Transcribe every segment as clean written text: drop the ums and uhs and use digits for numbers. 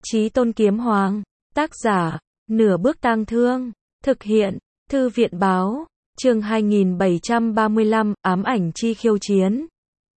Chí Tôn Kiếm Hoàng. Tác giả, Nửa Bước Tang Thương. Thực hiện, Thư viện Báo. Chương 2735, ám ảnh chi khiêu chiến.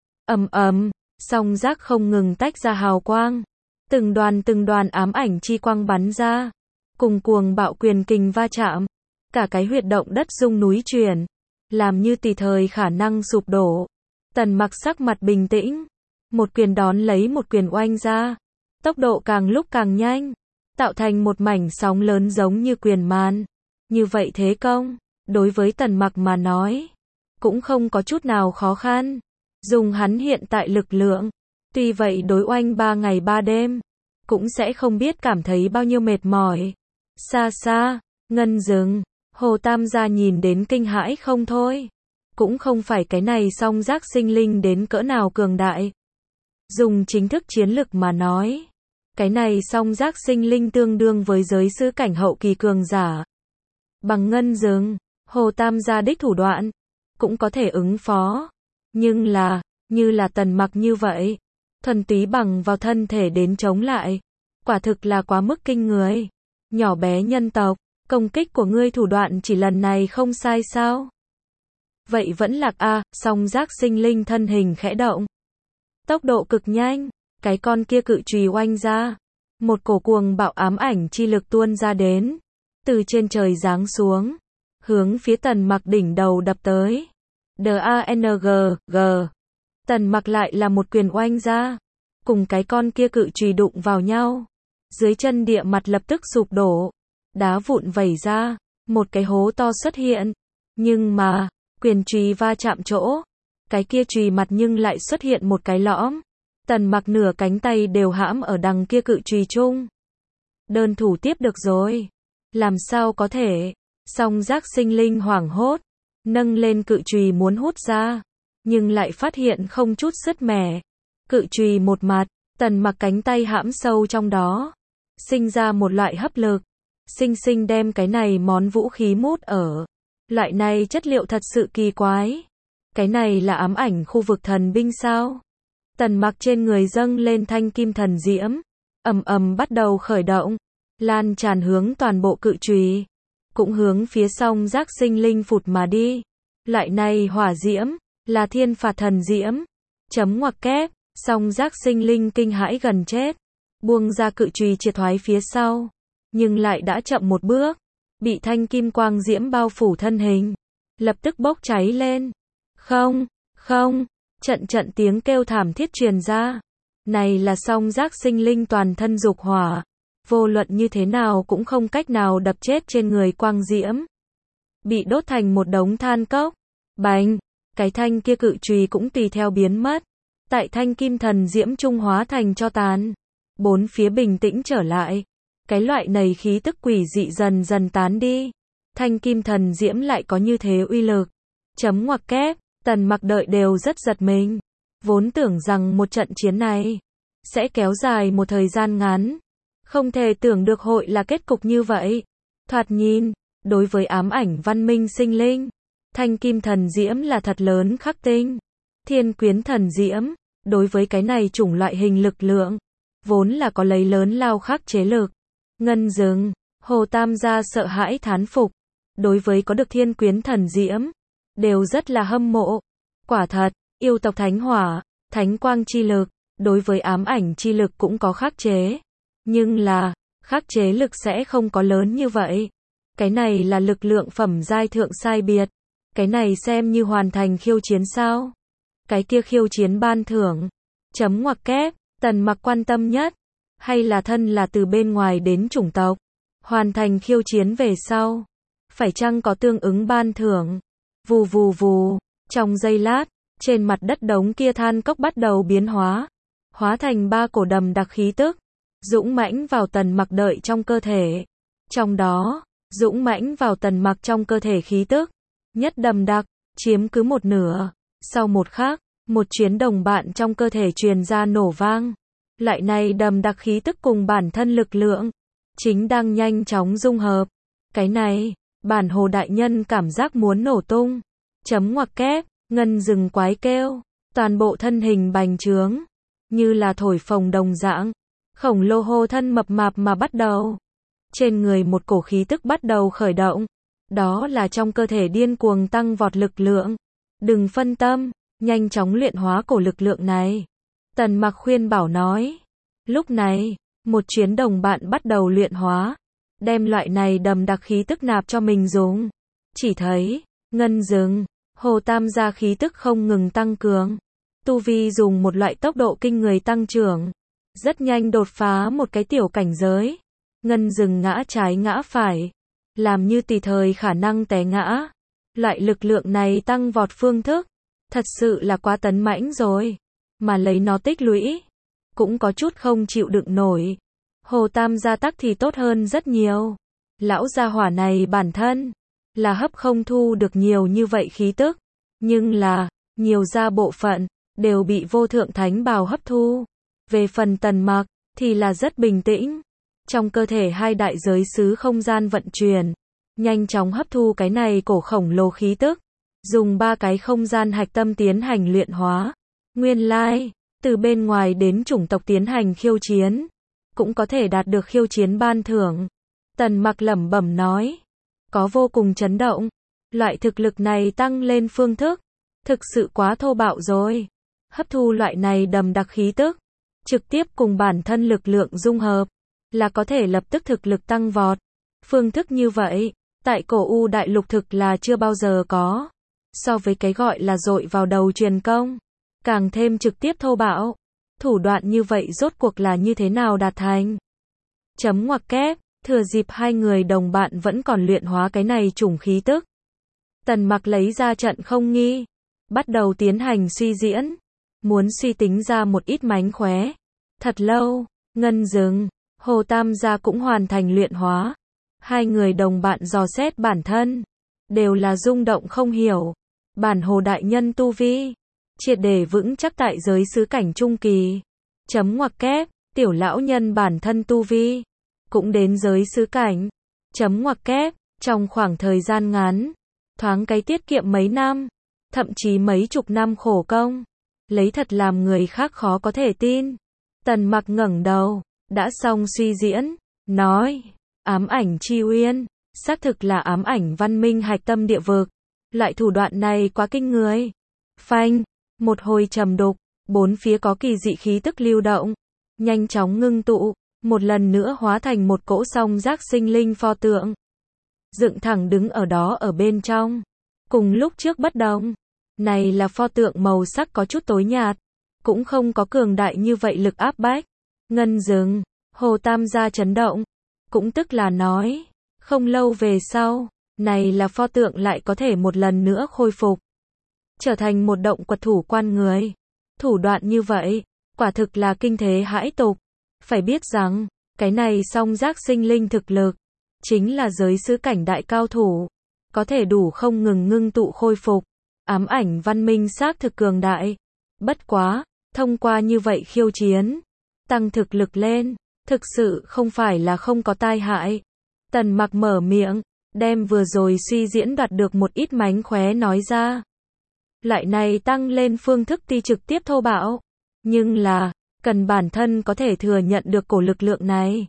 Song giác không ngừng tách ra hào quang. Từng đoàn ám ảnh chi quang bắn ra. Cùng cuồng bạo quyền kình va chạm. Cả cái huyệt động đất rung núi chuyển. Làm như tùy thời khả năng sụp đổ. Tần Mặc sắc mặt bình tĩnh. Một quyền đón lấy một quyền oanh ra. Tốc độ càng lúc càng nhanh. Tạo thành một mảnh sóng lớn giống như quyền màn. Như vậy thế công, đối với Tần Mặc mà nói, cũng không có chút nào khó khăn. Dùng hắn hiện tại lực lượng, tuy vậy đối oanh 3 ngày 3 đêm, cũng sẽ không biết cảm thấy bao nhiêu mệt mỏi. Xa xa, ngân rừng, Hồ Tam gia nhìn đến kinh hãi không thôi. Cũng không phải cái này song giác sinh linh đến cỡ nào cường đại. Dùng chính thức chiến lực mà nói, cái này song giác sinh linh tương đương với giới sư cảnh hậu kỳ cường giả. Bằng ngân rừng, Hồ Tam gia đích thủ đoạn, cũng có thể ứng phó. Nhưng là, như là Tần Mặc như vậy, thuần túy bằng vào thân thể đến chống lại, quả thực là quá mức kinh người. Nhỏ bé nhân tộc, công kích của ngươi thủ đoạn chỉ lần này không sai sao? Vậy vẫn lạc a, song giác sinh linh thân hình khẽ động. Tốc độ cực nhanh, cái con kia cự chùy oanh ra. Một cổ cuồng bạo ám ảnh chi lực tuôn ra đến. Từ trên trời giáng xuống. Hướng phía Tần Mặc đỉnh đầu đập tới. D-A-N-G. Tần Mặc lại là một quyền oanh ra. Cùng cái con kia cự chùy đụng vào nhau. Dưới chân địa mặt lập tức sụp đổ. Đá vụn vẩy ra. Một cái hố to xuất hiện. Nhưng mà, quyền chùy va chạm chỗ. Cái kia chùy mặt nhưng lại xuất hiện một cái lõm. Tần Mặc nửa cánh tay đều hãm ở đằng kia cự chùy chung. Đơn thủ tiếp được rồi. Làm sao có thể? Song giác sinh linh hoảng hốt. Nâng lên cự chùy muốn hút ra. Nhưng lại phát hiện không chút sứt mẻ. Cự chùy một mặt, Tần Mặc cánh tay hãm sâu trong đó. Sinh ra một loại hấp lực. Sinh sinh đem cái này món vũ khí mút ở. Loại này chất liệu thật sự kỳ quái. Cái này là ám ảnh khu vực thần binh sao? Tần Mặc trên người dâng lên thanh kim thần diễm. Bắt đầu khởi động. Lan tràn hướng toàn bộ cự chùy. Cũng hướng phía song giác sinh linh phụt mà đi. Loại này hỏa diễm, là thiên phạt thần diễm. Chấm ngoặc kép, song giác sinh linh kinh hãi gần chết. Buông ra cự chùy triệt thoái phía sau. Nhưng lại đã chậm một bước. Bị thanh kim quang diễm bao phủ thân hình. Lập tức bốc cháy lên. Không. Trận tiếng kêu thảm thiết truyền ra. Này là song giác sinh linh toàn thân dục hỏa. Vô luận như thế nào cũng không cách nào đập chết trên người quang diễm. Bị đốt thành một đống than cốc. Bành, cái thanh kia cự chùy cũng tùy theo biến mất. Tại thanh kim thần diễm trung hóa thành tro tàn. Bốn phía bình tĩnh trở lại. Cái loại này khí tức quỷ dị dần dần tán đi. Thanh kim thần diễm lại có như thế uy lực. Chấm ngoặc kép, Tần Mặc đợi đều rất giật mình. Vốn tưởng rằng một trận chiến này sẽ kéo dài một thời gian ngắn. Không thể tưởng được hội là kết cục như vậy. Thoạt nhìn, đối với ám ảnh văn minh sinh linh, thanh kim thần diễm là thật lớn khắc tinh. Thiên quyến thần diễm, đối với cái này chủng loại hình lực lượng, vốn là có lấy lớn lao khắc chế lực. Ngân rừng, Hồ Tam gia sợ hãi thán phục. Đối với có được thiên quyến thần diễm, đều rất là hâm mộ. Quả thật, yêu tộc thánh hỏa, thánh quang chi lực, đối với ám ảnh chi lực cũng có khắc chế. Nhưng là, khắc chế lực sẽ không có lớn như vậy. Cái này là lực lượng phẩm giai thượng sai biệt. Cái này xem như hoàn thành khiêu chiến sao? Cái kia khiêu chiến ban thưởng. Chấm ngoặc kép, Tần Mặc quan tâm nhất. Hay là thân là từ bên ngoài đến chủng tộc. Hoàn thành khiêu chiến về sau. Phải chăng có tương ứng ban thưởng? Vù. Trong giây lát, trên mặt đất đống kia than cốc bắt đầu biến hóa. Hóa thành 3 cổ đầm đặc khí tức. Dũng mãnh vào Tần Mặc đợi trong cơ thể. Trong đó, dũng mãnh vào Tần Mặc trong cơ thể khí tức. Nhất đầm đặc, chiếm cứ một nửa. Sau một khắc, một chuyến đồng bạn trong cơ thể truyền ra nổ vang. Loại này đầm đặc khí tức cùng bản thân lực lượng. Chính đang nhanh chóng dung hợp. Cái này, bản hồ đại nhân cảm giác muốn nổ tung. Chấm ngoặc kép, ngân rừng quái kêu. Toàn bộ thân hình bành trướng. Như là thổi phồng đồng dạng. khổng lồ hô thân mập mạp mà bắt đầu. Trên người một cổ khí tức bắt đầu khởi động. Đó là trong cơ thể điên cuồng tăng vọt lực lượng. Đừng phân tâm, nhanh chóng luyện hóa cổ lực lượng này. Tần Mặc khuyên bảo nói. Lúc này, một chuyến đồng bạn bắt đầu luyện hóa. Đem loại này đầm đặc khí tức nạp cho mình dùng. Chỉ thấy, ngân dừng, Hồ Tam gia khí tức không ngừng tăng cường. Tu vi dùng một loại tốc độ kinh người tăng trưởng. Rất nhanh đột phá một cái tiểu cảnh giới. Ngân dừng ngã trái ngã phải. Làm như tùy thời khả năng té ngã. Loại lực lượng này tăng vọt phương thức. Thật sự là quá tấn mãnh rồi. Mà lấy nó tích lũy. Cũng có chút không chịu đựng nổi. Hồ Tam gia tắc thì tốt hơn rất nhiều. Lão gia hỏa này bản thân là hấp không thu được nhiều như vậy khí tức. Nhưng là, nhiều gia bộ phận, đều bị vô thượng thánh bào hấp thu. Về phần Tần Mặc, thì là rất bình tĩnh. Trong cơ thể hai đại giới xứ không gian vận chuyển. Nhanh chóng hấp thu cái này cổ khổng lồ khí tức. Dùng 3 cái không gian hạch tâm tiến hành luyện hóa. Nguyên lai, từ bên ngoài đến chủng tộc tiến hành khiêu chiến. Cũng có thể đạt được khiêu chiến ban thưởng. Tần Mặc lẩm bẩm nói. Có vô cùng chấn động. Loại thực lực này tăng lên phương thức. Thực sự quá thô bạo rồi. Hấp thu loại này đầm đặc khí tức. Trực tiếp cùng bản thân lực lượng dung hợp. Là có thể lập tức thực lực tăng vọt. Phương thức như vậy, tại cổ U đại lục thực là chưa bao giờ có. So với cái gọi là dội vào đầu truyền công. Càng thêm trực tiếp thô bạo. Thủ đoạn như vậy rốt cuộc là như thế nào đạt thành? Chấm ngoặc kép, thừa dịp hai người đồng bạn vẫn còn luyện hóa cái này chủng khí tức. Tần Mặc lấy ra trận không nghi. Bắt đầu tiến hành suy diễn. Muốn suy tính ra một ít mánh khóe. Thật lâu, ngân dừng, Hồ Tam gia cũng hoàn thành luyện hóa. Hai người đồng bạn dò xét bản thân. Đều là rung động không hiểu. Bản Hồ đại nhân tu vi. Triệt để vững chắc tại giới xứ cảnh trung kỳ. Chấm ngoặc kép, tiểu lão nhân bản thân tu vi. Cũng đến giới xứ cảnh. Chấm ngoặc kép, trong khoảng thời gian ngắn. Thoáng cái tiết kiệm mấy năm. Thậm chí mấy chục năm khổ công. Lấy thật làm người khác khó có thể tin. Tần Mặc ngẩng đầu. Đã xong suy diễn. Nói. Ám ảnh chi uyên. Xác thực là ám ảnh văn minh hạch tâm địa vực. Loại thủ đoạn này quá kinh người. Phanh. Một hồi trầm đục. Bốn phía có kỳ dị khí tức lưu động. Nhanh chóng ngưng tụ. Một lần nữa hóa thành một cỗ song giác sinh linh pho tượng. Dựng thẳng đứng ở đó ở bên trong. Cùng lúc trước bất đồng. Này là pho tượng màu sắc có chút tối nhạt. Cũng không có cường đại như vậy lực áp bách. Ngân dừng. Hồ Tam gia chấn động. Cũng tức là nói. Không lâu về sau. Này là pho tượng lại có thể một lần nữa khôi phục. Trở thành một động quật thủ quan người. Thủ đoạn như vậy. Quả thực là kinh thế hãi tục. Phải biết rằng. Cái này song giác sinh linh thực lực. Chính là giới xứ cảnh đại cao thủ. Có thể đủ không ngừng ngưng tụ khôi phục. Ám ảnh văn minh xác thực cường đại. Bất quá, thông qua như vậy khiêu chiến. Tăng thực lực lên. Thực sự không phải là không có tai hại. Tần Mặc mở miệng. Đem vừa rồi suy diễn đoạt được một ít mánh khóe nói ra. Loại này tăng lên phương thức ti trực tiếp thô bạo. Nhưng là, cần bản thân có thể thừa nhận được cổ lực lượng này.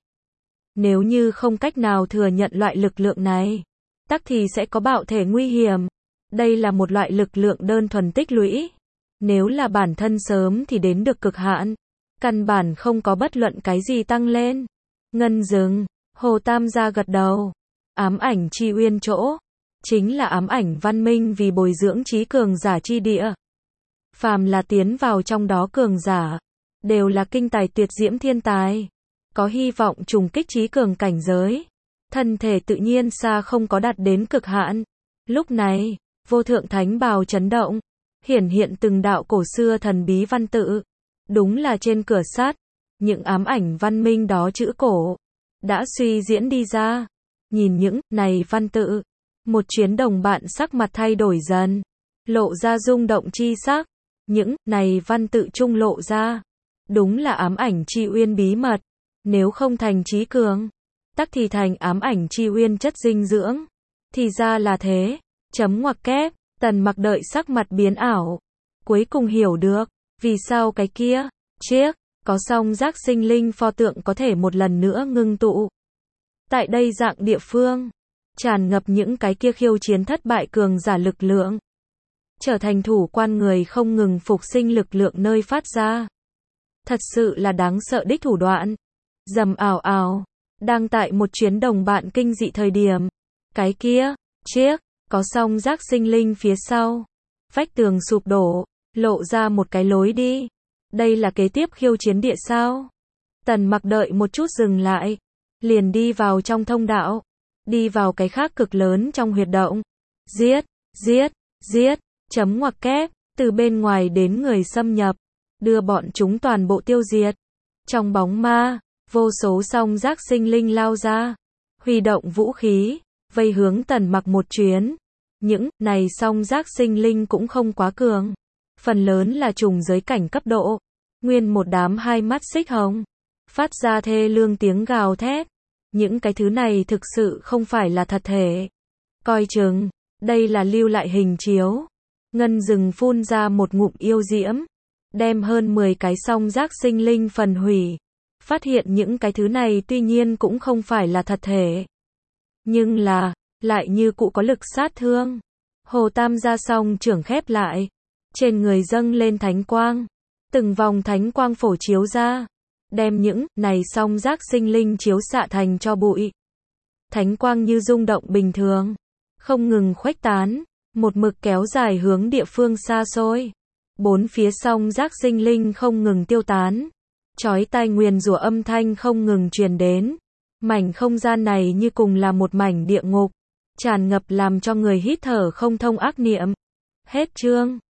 Nếu như không cách nào thừa nhận loại lực lượng này, tắc thì sẽ có bạo thể nguy hiểm. Đây là một loại lực lượng đơn thuần tích lũy. Nếu là bản thân sớm thì đến được cực hạn. Căn bản không có bất luận cái gì tăng lên. Ngân dừng, Hồ Tam gia gật đầu. Ám ảnh chi uyên chỗ. Chính là ám ảnh văn minh vì bồi dưỡng trí cường giả chi địa. Phàm là tiến vào trong đó cường giả. Đều là kinh tài tuyệt diễm thiên tài. Có hy vọng trùng kích trí cường cảnh giới. Thân thể tự nhiên xa không có đạt đến cực hạn. Lúc này, vô thượng thánh bào chấn động. Hiển hiện từng đạo cổ xưa thần bí văn tự. Đúng là trên cửa sắt. Những ám ảnh văn minh đó chữ cổ. Đã suy diễn đi ra. Nhìn những này văn tự. Một chuyến đồng bạn sắc mặt thay đổi dần. Lộ ra rung động chi sắc. Những này văn tự trung lộ ra. Đúng là ám ảnh chi uyên bí mật. Nếu không thành trí cường. Tắc thì thành ám ảnh chi uyên chất dinh dưỡng. Thì ra là thế. Chấm ngoặc kép. Tần Mặc đợi sắc mặt biến ảo. Cuối cùng hiểu được. Vì sao cái kia. Chiếc. có song giác sinh linh pho tượng có thể một lần nữa ngưng tụ. Tại đây dạng địa phương, tràn ngập những cái kia khiêu chiến thất bại cường giả lực lượng. Trở thành thủ quan người không ngừng phục sinh lực lượng nơi phát ra. Thật sự là đáng sợ đích thủ đoạn. Rầm ảo ảo, đang tại một chuyến đồng bạn kinh dị thời điểm. Cái kia, chiếc, có song giác sinh linh phía sau. Vách tường sụp đổ, lộ ra một cái lối đi. Đây là kế tiếp khiêu chiến địa sao? Tần Mặc đợi một chút dừng lại. Liền đi vào trong thông đạo. Đi vào cái khác cực lớn trong huyệt động. Giết, giết, giết, chấm ngoặc kép, từ bên ngoài đến người xâm nhập. Đưa bọn chúng toàn bộ tiêu diệt. Trong bóng ma, vô số song giác sinh linh lao ra. Huy động vũ khí, vây hướng Tần Mặc một chuyến. Những này song giác sinh linh cũng không quá cường. Phần lớn là trùng giới cảnh cấp độ. Nguyên một đám hai mắt xích hồng. Phát ra thê lương tiếng gào thét. Những cái thứ này thực sự không phải là thật thể. Coi chừng, đây là lưu lại hình chiếu. Ngân rừng phun ra một ngụm yêu diễm. Đem hơn 10 cái song giác sinh linh phần hủy. Phát hiện những cái thứ này tuy nhiên cũng không phải là thật thể. Nhưng là, lại như cụ có lực sát thương. Hồ Tam gia song trưởng khép lại. Trên người dâng lên thánh quang. Từng vòng thánh quang phổ chiếu ra. Đem những này song giác sinh linh chiếu xạ thành cho bụi. Thánh quang như rung động bình thường. Không ngừng khuếch tán. Một mực kéo dài hướng địa phương xa xôi. Bốn phía song giác sinh linh không ngừng tiêu tán. Chói tai nguyền rủa âm thanh không ngừng truyền đến. Mảnh không gian này như cùng là một mảnh địa ngục. Tràn ngập làm cho người hít thở không thông ác niệm. Hết chương.